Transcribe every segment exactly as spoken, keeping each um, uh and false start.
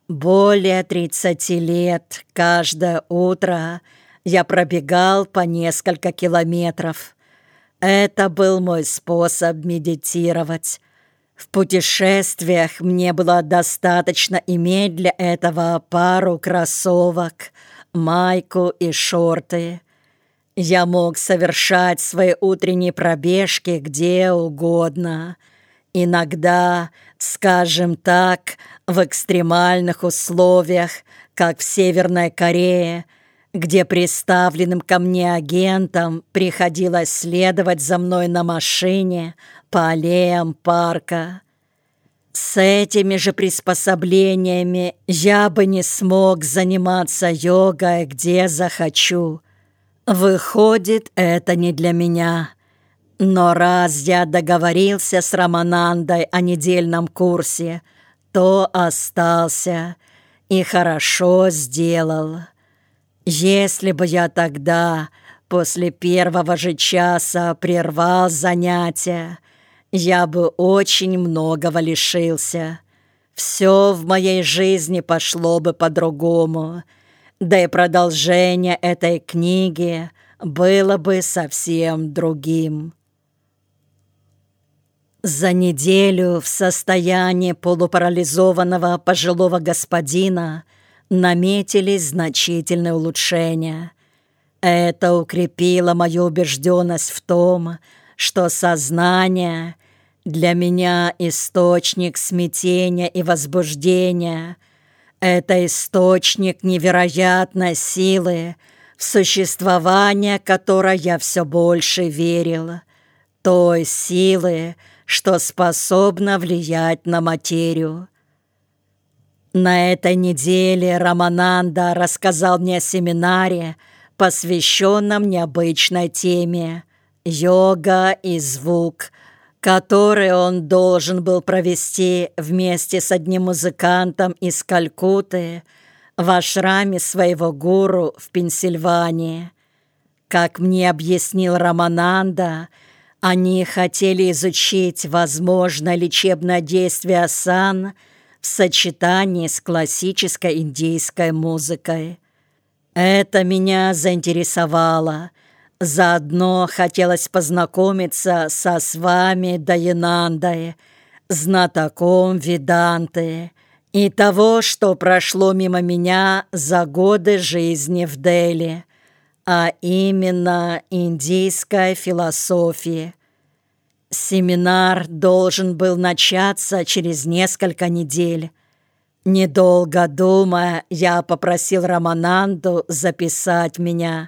Более тридцати лет каждое утро я пробегал по несколько километров. Это был мой способ медитировать. В путешествиях мне было достаточно иметь для этого пару кроссовок, майку и шорты. Я мог совершать свои утренние пробежки где угодно. Иногда, скажем так, в экстремальных условиях, как в Северной Корее, где приставленным ко мне агентам приходилось следовать за мной на машине по аллеям парка. С этими же приспособлениями я бы не смог заниматься йогой где захочу. Выходит, это не для меня. Но раз я договорился с Раманандой о недельном курсе, то остался и хорошо сделал. Если бы я тогда, после первого же часа, прервал занятия, я бы очень многого лишился. Все в моей жизни пошло бы по-другому, да и продолжение этой книги было бы совсем другим. За неделю в состоянии полупарализованного пожилого господина наметились значительные улучшения. Это укрепило мою убежденность в том, что сознание для меня источник смятения и возбуждения. Это источник невероятной силы, в существование которой я все больше верил. Той силы, что способна влиять на материю. На этой неделе Рамананда рассказал мне о семинаре, посвященном необычной теме «Йога и звук», который он должен был провести вместе с одним музыкантом из Калькутты в ашраме своего гуру в Пенсильвании. Как мне объяснил Рамананда, они хотели изучить возможное лечебное действие асан в сочетании с классической индийской музыкой. Это меня заинтересовало. Заодно хотелось познакомиться со Свами Даянандой, знатоком Веданты и того, что прошло мимо меня за годы жизни в Дели, а именно индийской философии. Семинар должен был начаться через несколько недель. Недолго думая, я попросил Рамананду записать меня.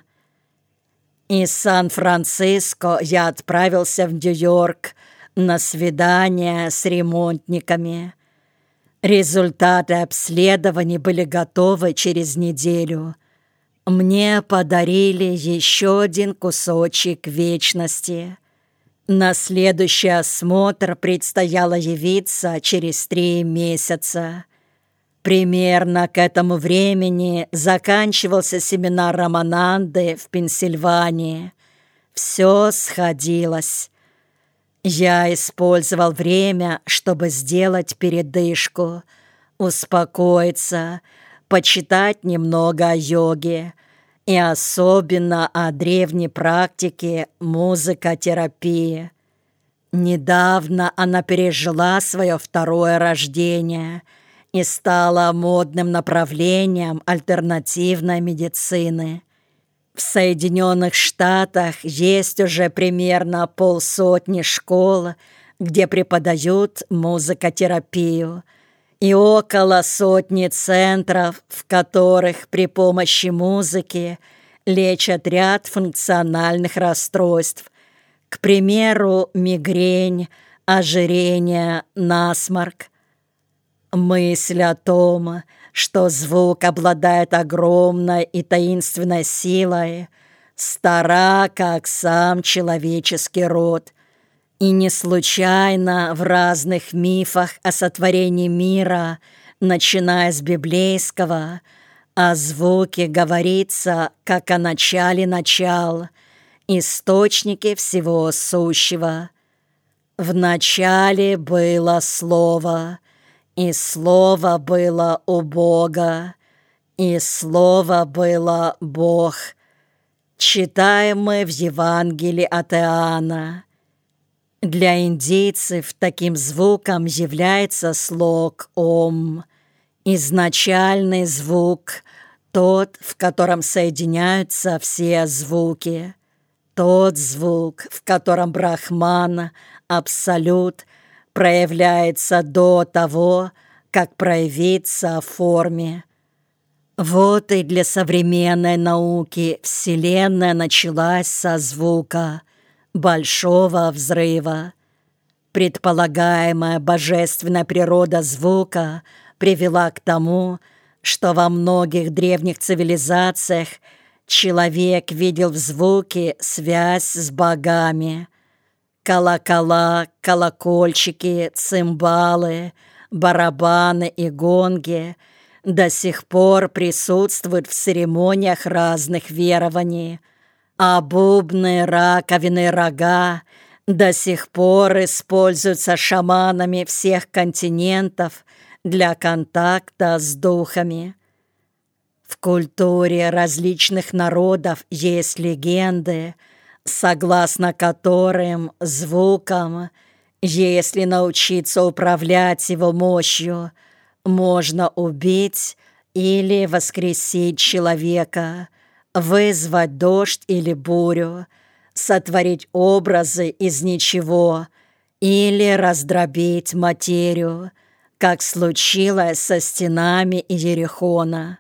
Из Сан-Франциско я отправился в Нью-Йорк на свидание с ремонтниками. Результаты обследований были готовы через неделю. Мне подарили еще один кусочек вечности. На следующий осмотр предстояло явиться через три месяца. Примерно к этому времени заканчивался семинар Рамананды в Пенсильвании. Все сходилось. Я использовал время, чтобы сделать передышку, успокоиться, почитать немного о йоге и особенно о древней практике музыкотерапии. Недавно она пережила свое второе рождение и стала модным направлением альтернативной медицины. В Соединенных Штатах есть уже примерно полсотни школ, где преподают музыкотерапию, и около сотни центров, в которых при помощи музыки лечат ряд функциональных расстройств, к примеру, мигрень, ожирение, насморк. Мысль о том, что звук обладает огромной и таинственной силой, стара, как сам человеческий род, и не случайно в разных мифах о сотворении мира, начиная с библейского, о звуке говорится, как о начале начал, источнике всего сущего. В начале было Слово, И Слово было у Бога, и Слово было Бог. Читаем мы в Евангелии от Иоанна. Для индейцев таким звуком является слог «Ом», изначальный звук, тот, в котором соединяются все звуки, тот звук, в котором Брахман, Абсолют, проявляется до того, как проявится в форме. Вот и для современной науки Вселенная началась со звука Большого взрыва. Предполагаемая божественная природа звука привела к тому, что во многих древних цивилизациях человек видел в звуке связь с богами. Колокола, колокольчики, цимбалы, барабаны и гонги до сих пор присутствуют в церемониях разных верований, а бубны, раковины, рога до сих пор используются шаманами всех континентов для контакта с духами. В культуре различных народов есть легенды, согласно которым звуком, если научиться управлять его мощью, можно убить или воскресить человека, вызвать дождь или бурю, сотворить образы из ничего или раздробить материю, как случилось со стенами Иерихона.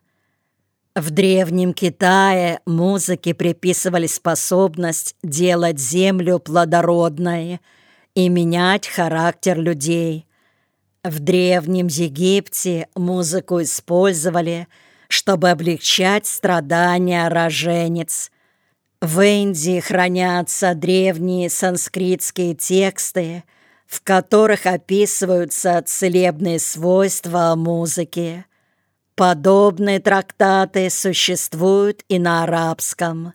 В Древнем Китае музыке приписывали способность делать землю плодородной и менять характер людей. В Древнем Египте музыку использовали, чтобы облегчать страдания роженец. В Индии хранятся древние санскритские тексты, в которых описываются целебные свойства музыки. Подобные трактаты существуют и на арабском.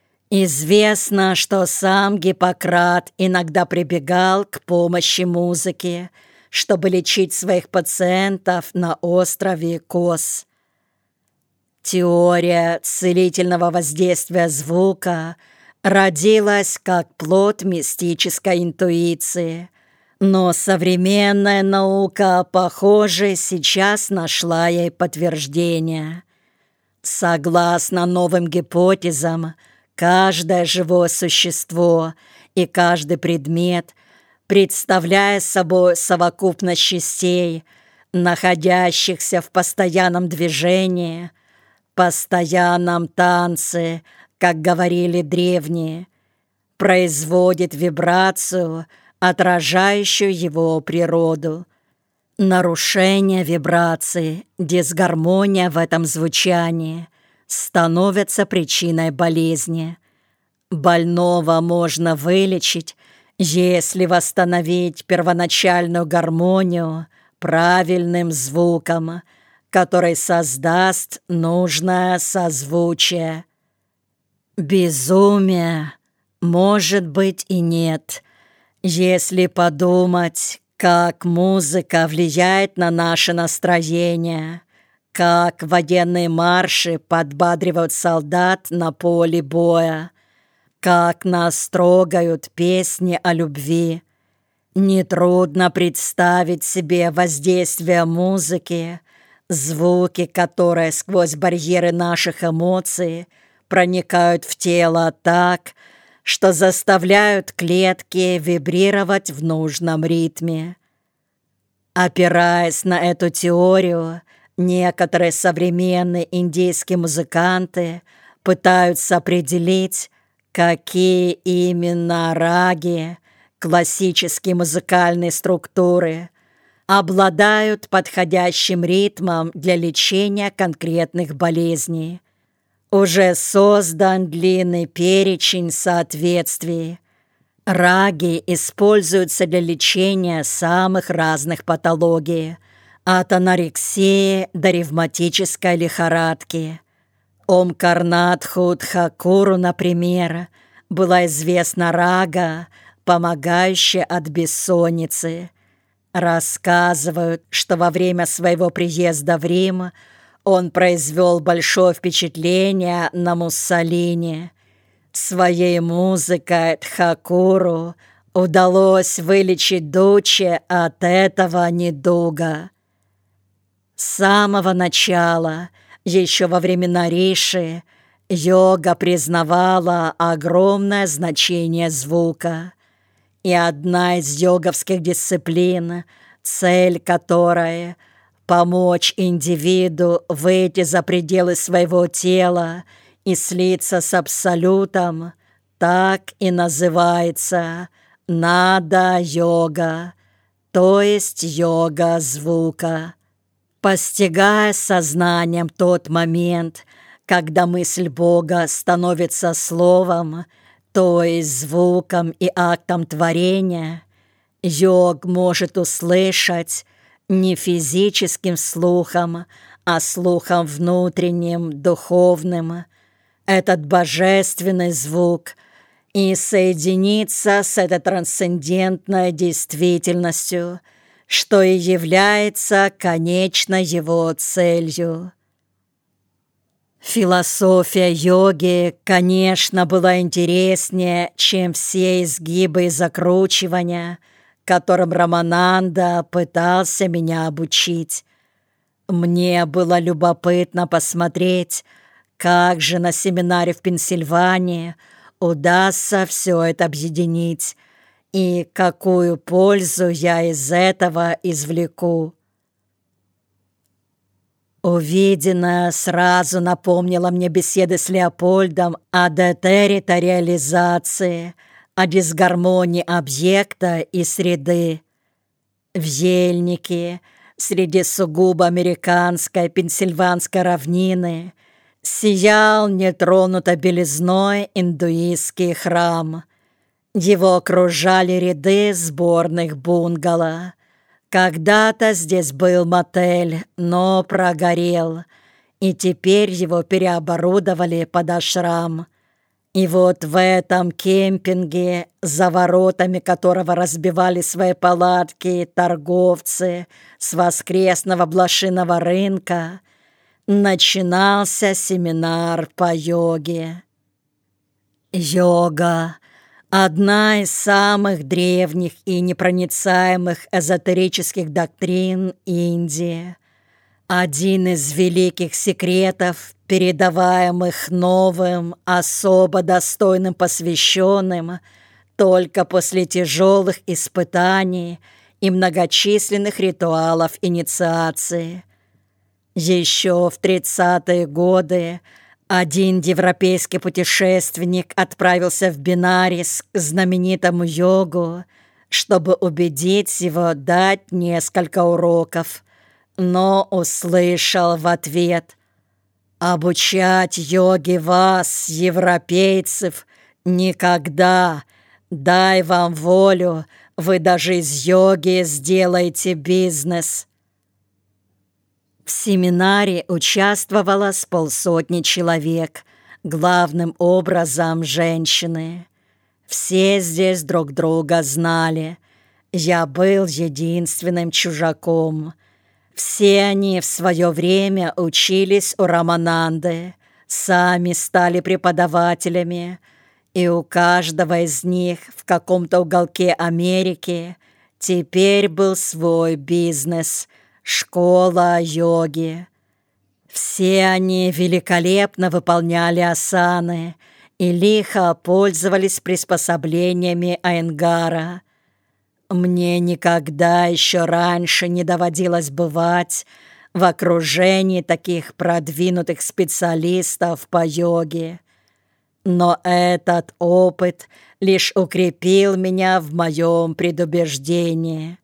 Известно, что сам Гиппократ иногда прибегал к помощи музыки, чтобы лечить своих пациентов на острове Кос. Теория целительного воздействия звука родилась как плод мистической интуиции, но современная наука, похоже, сейчас нашла ей подтверждение. Согласно новым гипотезам, каждое живое существо и каждый предмет, представляя собой совокупность частей, находящихся в постоянном движении, постоянном танце, как говорили древние, производит вибрацию, отражающую его природу. Нарушение вибрации, дисгармония в этом звучании становятся причиной болезни. Больного можно вылечить, если восстановить первоначальную гармонию правильным звуком, который создаст нужное созвучие. Безумие может быть и нет, если подумать, как музыка влияет на наше настроение, как военные марши подбадривают солдат на поле боя, как нас трогают песни о любви. Нетрудно представить себе воздействие музыки, звуки, которые сквозь барьеры наших эмоций проникают в тело так, что заставляют клетки вибрировать в нужном ритме. Опираясь на эту теорию, некоторые современные индийские музыканты пытаются определить, какие именно раги, классические музыкальные структуры, обладают подходящим ритмом для лечения конкретных болезней. Уже создан длинный перечень соответствий. Раги используются для лечения самых разных патологий, от анорексии до ревматической лихорадки. Ом-Карнат Худхакуру, например, была известна рага, помогающая от бессонницы. Рассказывают, что во время своего приезда в Рим он произвел большое впечатление на Муссолини. Своей музыкой Тхакуру удалось вылечить Дуччи от этого недуга. С самого начала, еще во времена Риши, йога признавала огромное значение звука. И одна из йоговских дисциплин, цель которой — помочь индивиду выйти за пределы своего тела и слиться с Абсолютом, так и называется нада-йога, то есть йога звука. Постигая сознанием тот момент, когда мысль Бога становится словом, то есть звуком и актом творения, йог может услышать не физическим слухом, а слухом внутренним, духовным, этот божественный звук и соединиться с этой трансцендентной действительностью, что и является конечной его целью. Философия йоги, конечно, была интереснее, чем все изгибы и закручивания, которым Рамананда пытался меня обучить. Мне было любопытно посмотреть, как же на семинаре в Пенсильвании удастся все это объединить и какую пользу я из этого извлеку. Увиденное сразу напомнило мне беседы с Леопольдом о детерриториализации, о дисгармонии объекта и среды. В ельнике, среди сугубо американской пенсильванской равнины, сиял нетронутой белизной индуистский храм. Его окружали ряды сборных бунгало. Когда-то здесь был мотель, но прогорел, и теперь его переоборудовали под ашрам. И вот в этом кемпинге, за воротами которого разбивали свои палатки торговцы с воскресного блошиного рынка, начинался семинар по йоге. Йога — одна из самых древних и непроницаемых эзотерических доктрин Индии. Один из великих секретов, передаваемых новым, особо достойным посвященным только после тяжелых испытаний и многочисленных ритуалов инициации. Еще в тридцатые годы один европейский путешественник отправился в Бенарис к знаменитому йогу, чтобы убедить его дать несколько уроков, но услышал в ответ: «Обучать йоге вас, европейцев, никогда. Дай вам волю, вы даже из йоги сделаете бизнес». В семинаре участвовало с полсотни человек, главным образом женщины. Все здесь друг друга знали. Я был единственным чужаком. Все они в свое время учились у Рамананды, сами стали преподавателями, и у каждого из них в каком-то уголке Америки теперь был свой бизнес – школа йоги. Все они великолепно выполняли асаны и лихо пользовались приспособлениями Айенгара. Мне никогда еще раньше не доводилось бывать в окружении таких продвинутых специалистов по йоге. Но этот опыт лишь укрепил меня в моем предубеждении.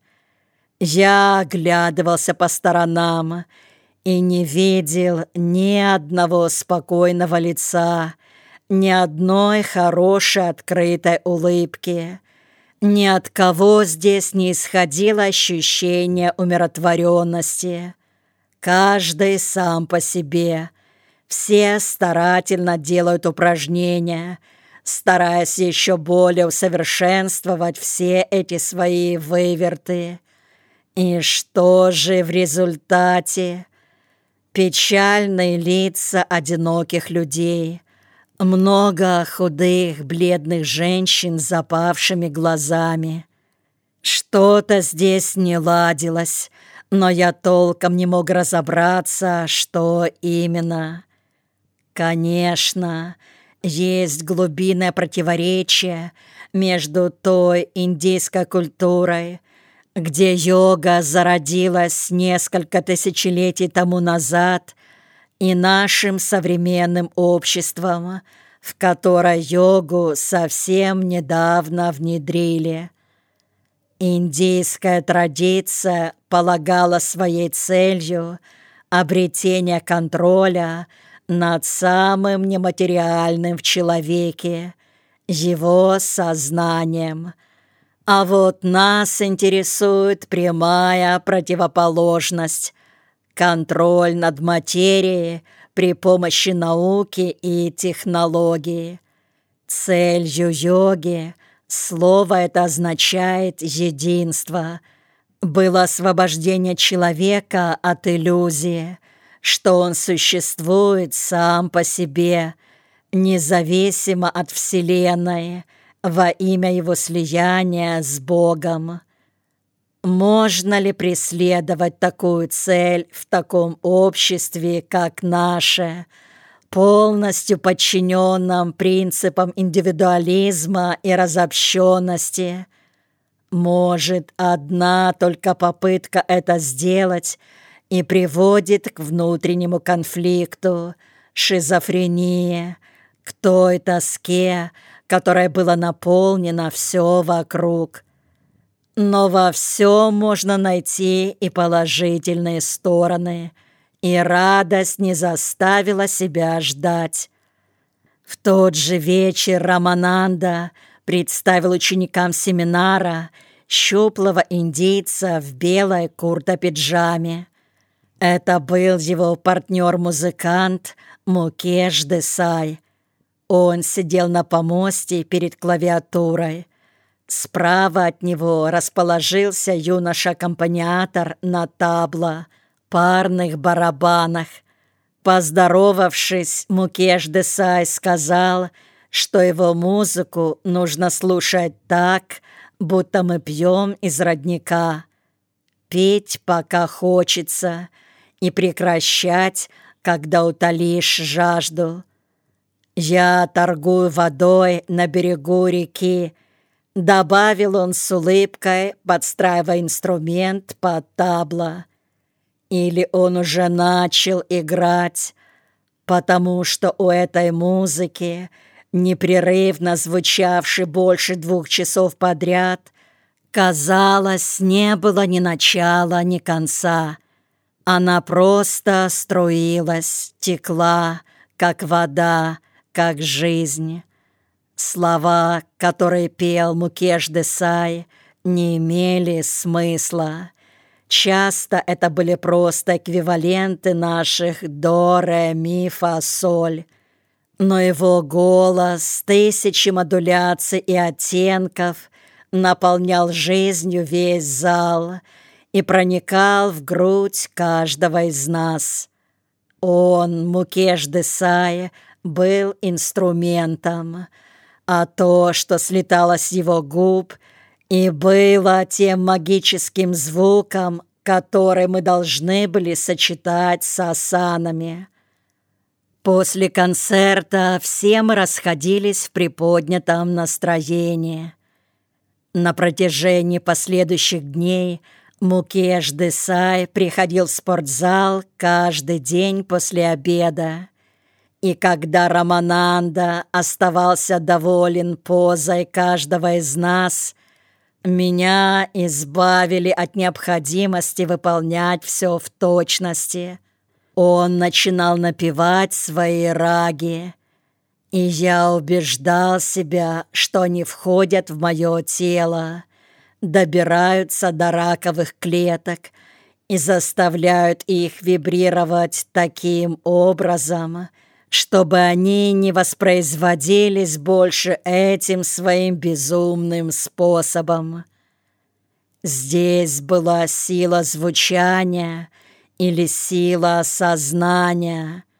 Я оглядывался по сторонам и не видел ни одного спокойного лица, ни одной хорошей открытой улыбки. Ни от кого здесь не исходило ощущение умиротворенности. Каждый сам по себе. Все старательно делают упражнения, стараясь еще более усовершенствовать все эти свои выверты. И что же в результате? Печальные лица одиноких людей, много худых, бледных женщин с запавшими глазами. Что-то здесь не ладилось, но я толком не мог разобраться, что именно. Конечно, есть глубинное противоречие между той индийской культурой, где йога зародилась несколько тысячелетий тому назад, и нашим современным обществом, в которое йогу совсем недавно внедрили. Индийская традиция полагала своей целью обретение контроля над самым нематериальным в человеке, его сознанием. А вот нас интересует прямая противоположность – контроль над материей при помощи науки и технологии. Целью йоги, слово это означает «единство», было освобождение человека от иллюзии, что он существует сам по себе, независимо от Вселенной, во имя его слияния с Богом. Можно ли преследовать такую цель в таком обществе, как наше, полностью подчиненном принципам индивидуализма и разобщенности? Может, одна только попытка это сделать и приводит к внутреннему конфликту, шизофрении, к той тоске, которая была наполнена все вокруг. Но во всем можно найти и положительные стороны, и радость не заставила себя ждать. В тот же вечер Рамананда представил ученикам семинара щуплого индийца в белой курто-пиджаме. Это был его партнер-музыкант Мукеш Десай. Он сидел на помосте перед клавиатурой. Справа от него расположился юноша-аккомпаниатор на табло, парных барабанах. Поздоровавшись, Мукеш Десай сказал, что его музыку нужно слушать так, будто мы пьем из родника. Петь, пока хочется, и прекращать, когда утолишь жажду. «Я торгую водой на берегу реки», — добавил он с улыбкой, подстраивая инструмент под табло. Или он уже начал играть, потому что у этой музыки, непрерывно звучавшей больше двух часов подряд, казалось, не было ни начала, ни конца. Она просто струилась, текла, как вода, как жизнь. Слова, которые пел Мукеш Десай, не имели смысла. Часто это были просто эквиваленты наших до, ре, ми, фа, соль. Но его голос с тысячей модуляций и оттенков наполнял жизнью весь зал и проникал в грудь каждого из нас. Он, Мукеш Десай, был инструментом, а то, что слетало с его губ, и было тем магическим звуком, который мы должны были сочетать с асанами. После концерта все мы расходились в приподнятом настроении. На протяжении последующих дней Мукеш Десай приходил в спортзал каждый день после обеда. И когда Рамананда оставался доволен позой каждого из нас, меня избавили от необходимости выполнять все в точности. Он начинал напевать свои раги, и я убеждал себя, что они входят в мое тело, добираются до раковых клеток и заставляют их вибрировать таким образом, чтобы они не воспроизводились больше этим своим безумным способом. Здесь была сила звучания или сила сознания,